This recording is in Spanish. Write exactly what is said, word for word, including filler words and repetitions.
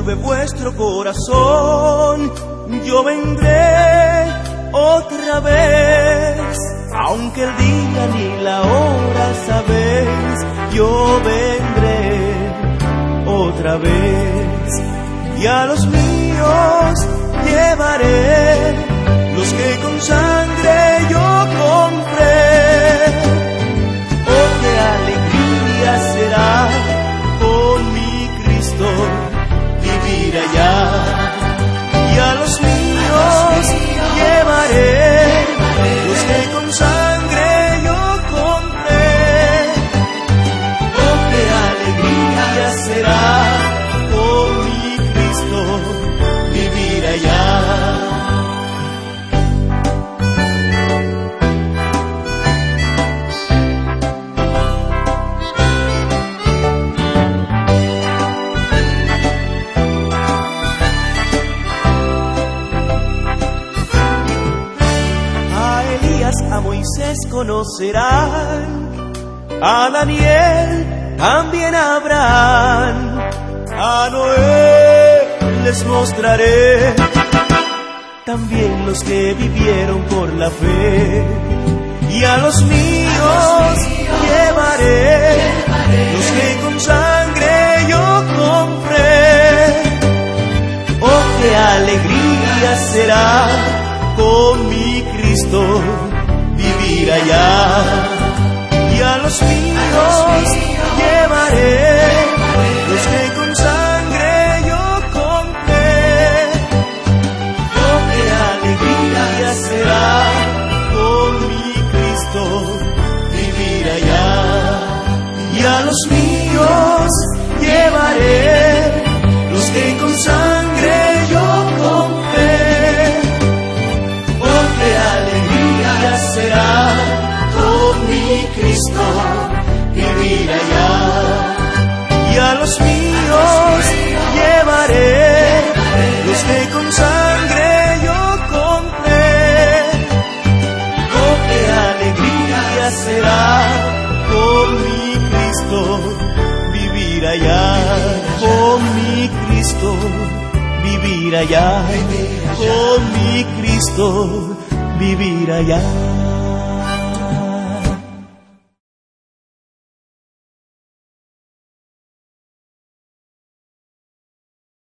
turbe vuestro corazón, yo vendré otra vez, aunque el día ni la hora sabéis, yo vendré otra vez, y a los míos llevaré, los que con sangre yo compré. Oh, qué alegría será con mi Cristo vivir allá, y a los míos llevaré, los que con sangre yo compré. Oh, qué alegría será con mi Cristo vivir allá. A Moisés conocerán, a Daniel también a Abraham, a Noé les mostraré, también los que vivieron por la fe, y a los míos llevaré, los que con sangre yo compré. Oh, qué alegría será con mi Cristo vivir allá, y a los míos llevaré, los que con sangre yo compré. Oh, qué alegría será con mi Cristo vivir allá, y a los míos llevaré, los que con sangre yo compré. Será con mi Cristo vivir allá, y a los míos llevaré, los que con sangre yo compré. Oh, qué alegría será con mi Cristo vivir allá, con mi Cristo vivir allá, con mi Cristo vivir allá.